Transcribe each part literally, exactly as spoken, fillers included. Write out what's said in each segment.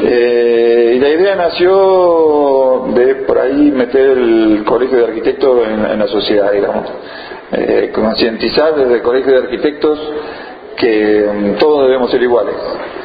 Eh, y la idea nació de por ahí meter el colegio de arquitectos en, en la sociedad, digamos. Eh, concientizar desde el colegio de arquitectos que um, todos debemos ser iguales.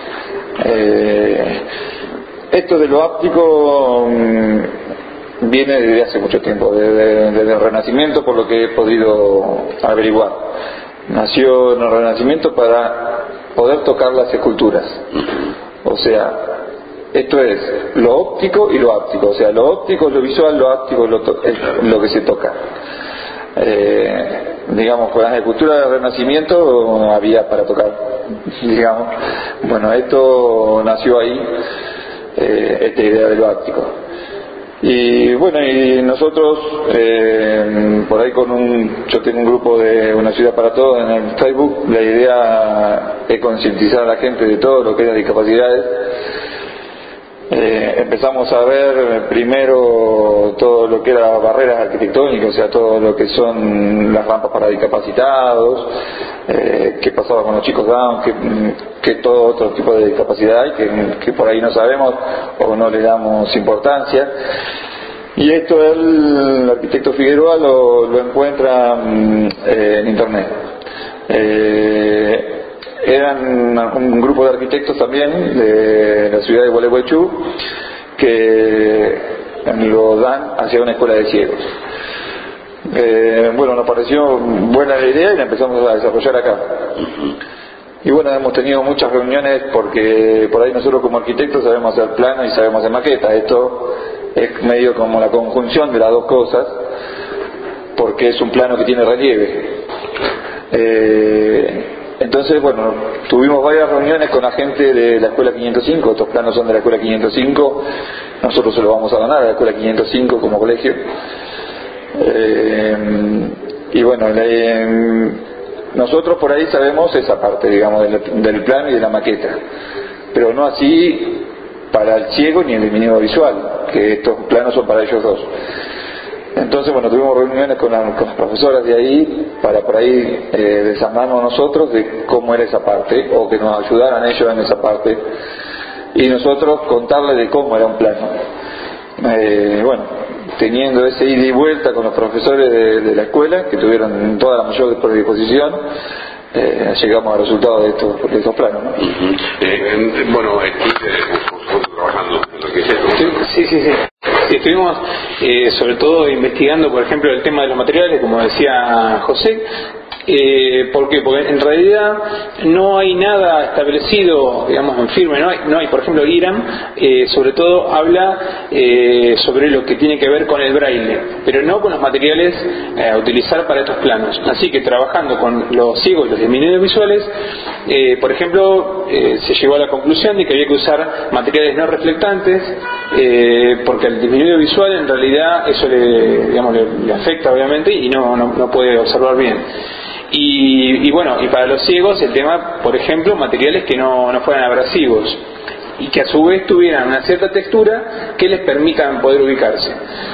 Eh, esto de lo áptico um, viene desde hace mucho tiempo, desde, desde el Renacimiento, por lo que he podido averiguar. Nació en el Renacimiento para poder tocar las esculturas. O sea, esto es lo óptico y lo áptico. O sea, lo óptico es lo visual, lo áptico es lo, to- es lo que se toca. Eh, digamos, con las esculturas del Renacimiento no había para tocar, digamos. Bueno, esto nació ahí, eh, esta idea de lo áptico. Y bueno, y nosotros eh, por ahí con un, yo tengo un grupo de Una Ciudad para Todos en el Facebook. La idea es concientizar a la gente de todo lo que es las discapacidades. Eh, empezamos a ver primero todo lo que era barreras arquitectónicas, o sea, todo lo que son las rampas para discapacitados, eh, qué pasaba con los chicos down, que, que todo otro tipo de discapacidad hay, que, que por ahí no sabemos o no le damos importancia. Y esto el arquitecto Figueroa lo, lo encuentra eh, en internet. Eh, eran un grupo de arquitectos también de la ciudad de Gualeguaychú que lo dan hacia una escuela de ciegos. Eh, bueno, nos pareció buena la idea y la empezamos a desarrollar acá. Y bueno, hemos tenido muchas reuniones porque por ahí nosotros como arquitectos sabemos hacer plano y sabemos hacer maqueta. Esto es medio como la conjunción de las dos cosas, porque es un plano que tiene relieve. Eh, entonces, bueno, tuvimos varias reuniones con la gente de la Escuela quinientos cinco. Estos planos son de la Escuela quinientos cinco. Nosotros se los vamos a ganar a la Escuela quinientos cinco como colegio. Eh, y bueno, le, nosotros por ahí sabemos esa parte, digamos, del, del plano y de la maqueta, pero no así para el ciego ni el disminuido visual, que estos planos son para ellos dos. Entonces, bueno, tuvimos reuniones con, la, con las profesoras de ahí para por ahí eh, desarmarnos nosotros de cómo era esa parte, o que nos ayudaran ellos en esa parte, y nosotros contarles de cómo era un plano. Eh, bueno, teniendo ese ida y vuelta con los profesores de, de la escuela, que tuvieron toda la mayor predisposición, eh, llegamos al resultado de estos, de estos planos, ¿no? Uh-huh. eh, bueno, estuviste trabajando en lo que es esto. Sí, sí, sí. Sí, estuvimos eh, sobre todo investigando, por ejemplo, el tema de los materiales, como decía José. Eh, ¿Por qué? Porque en realidad no hay nada establecido, digamos, en firme. No hay, no hay por ejemplo, IRAM, eh, sobre todo habla eh, sobre lo que tiene que ver con el braille, pero no con los materiales eh, a utilizar para estos planos. Así que trabajando con los ciegos y los disminuidos visuales, eh, por ejemplo, eh, se llegó a la conclusión de que había que usar materiales no reflectantes, eh, porque al disminuido visual en realidad eso le, digamos, le, le afecta obviamente y no, no, no puede observar bien. Y, y bueno, y para los ciegos el tema, por ejemplo, materiales que no, no fueran abrasivos y que a su vez tuvieran una cierta textura que les permitan poder ubicarse.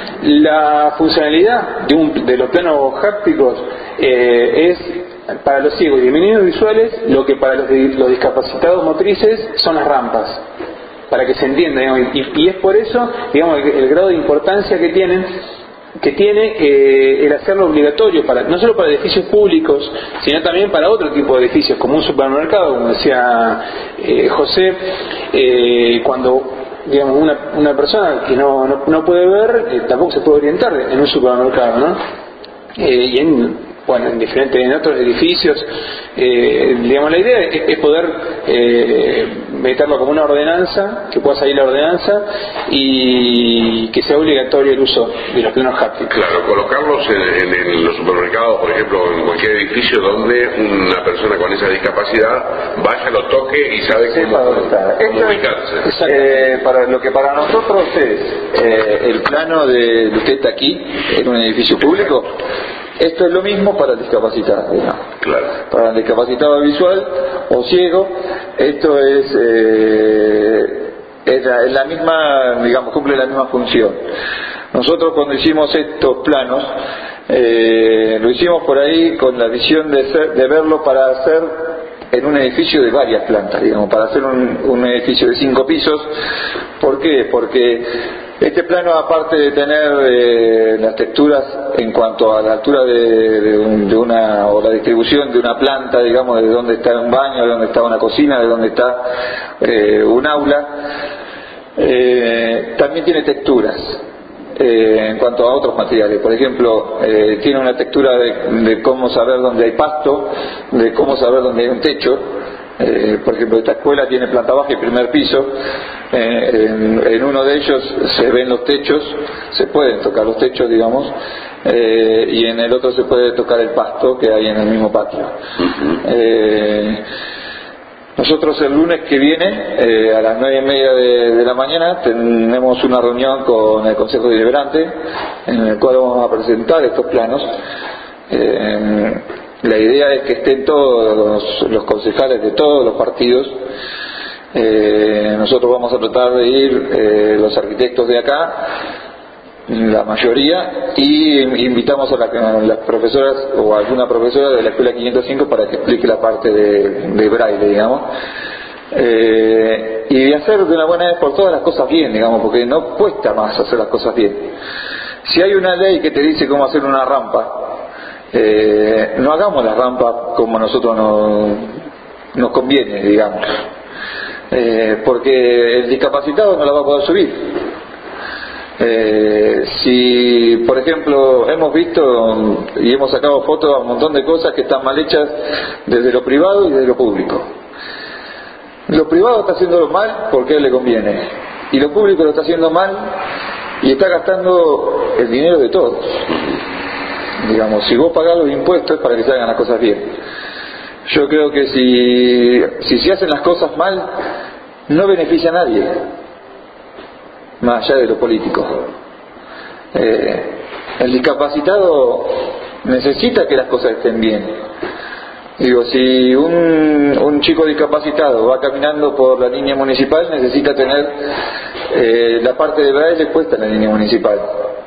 La funcionalidad de, un, de los planos hápticos eh, es para los ciegos y disminuidos visuales lo que para los, los discapacitados motrices son las rampas, para que se entienda, digamos, y, y es por eso, digamos, el, el grado de importancia que tienen que tiene eh, el hacerlo obligatorio para no solo para edificios públicos, sino también para otro tipo de edificios, como un supermercado, como decía eh, José, eh, cuando digamos una, una persona que no, no, no puede ver, eh, tampoco se puede orientar en un supermercado, ¿no? Eh, y en bueno, en diferentes, en otros edificios, eh, digamos, la idea es, es poder eh, meterlo como una ordenanza, que pueda salir la ordenanza y que sea obligatorio el uso de los planos hápticos. Claro, colocarlos en, en, en los supermercados, por ejemplo, en cualquier edificio donde una persona con esa discapacidad vaya, lo toque y sabe sí, cómo, cómo ubicarse. Eh, para lo que para nosotros es eh, el plano de, de usted está aquí, en un edificio público. Esto es lo mismo para el discapacitado, digamos. Claro. Para el discapacitado visual o ciego, esto es, eh, es, la, es la misma, digamos, cumple la misma función. Nosotros cuando hicimos estos planos, eh, lo hicimos por ahí con la visión de, ser, de verlo para hacer en un edificio de varias plantas, digamos, para hacer un, un edificio de cinco pisos, ¿Por qué? Porque este plano, aparte de tener eh, las texturas en cuanto a la altura de, de, un, de una, o la distribución de una planta, digamos, de dónde está un baño, de dónde está una cocina, de dónde está eh, un aula, eh, también tiene texturas. Eh, en cuanto a otros materiales, por ejemplo, eh, tiene una textura de, de cómo saber dónde hay pasto, de cómo saber dónde hay un techo. Eh, por ejemplo, esta escuela tiene planta baja y primer piso. Eh, en, en uno de ellos se ven los techos, se pueden tocar los techos, digamos, eh, y en el otro se puede tocar el pasto que hay en el mismo patio. Eh, Nosotros el lunes que viene, eh, a las nueve y media de, de la mañana, tenemos una reunión con el Consejo Deliberante, en el cual vamos a presentar estos planos. Eh, la idea es que estén todos los, los concejales de todos los partidos. Eh, nosotros vamos a tratar de ir, eh, los arquitectos de acá, la mayoría, y invitamos a, la, a las profesoras o a alguna profesora de la escuela quinientos cinco para que explique la parte de, de braille, digamos, eh, y de hacer de una buena vez por todas las cosas bien, digamos, porque no cuesta más hacer las cosas bien. Si hay una ley que te dice cómo hacer una rampa, eh, no hagamos la rampa como a nosotros nos, nos conviene, digamos, eh, porque el discapacitado no la va a poder subir. Eh, si por ejemplo hemos visto y hemos sacado fotos a un montón de cosas que están mal hechas desde lo privado y desde lo público. Lo privado está haciéndolo mal porque a él le conviene, y lo público lo está haciendo mal y está gastando el dinero de todos. Digamos, si vos pagás los impuestos es para que se hagan las cosas bien. Yo creo que si si se hacen las cosas mal, no beneficia a nadie, más allá de lo político. Eh, el discapacitado necesita que las cosas estén bien. Digo, si un, un chico discapacitado va caminando por la línea municipal, necesita tener eh, la parte de braille puesta en la línea municipal.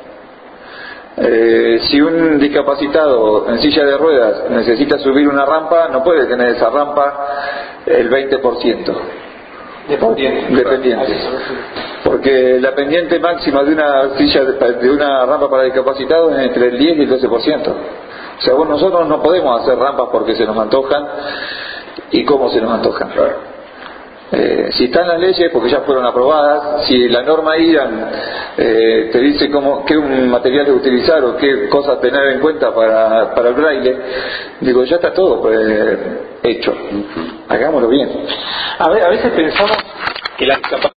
Eh, si un discapacitado en silla de ruedas necesita subir una rampa, no puede tener esa rampa el veinte por ciento. Dependiente. Dependiente. Porque la pendiente máxima de una silla de, de una rampa para discapacitados es entre el diez y el doce por ciento. O sea, bueno, nosotros no podemos hacer rampas porque se nos antojan y cómo se nos antojan. Eh, si están las leyes, porque ya fueron aprobadas, si la norma I R A N eh, te dice cómo, qué materiales utilizar o qué cosas tener en cuenta para, para el braille, digo, ya está todo pues, hecho. Hagámoslo bien. A ver, a veces pensamos que la discapacidad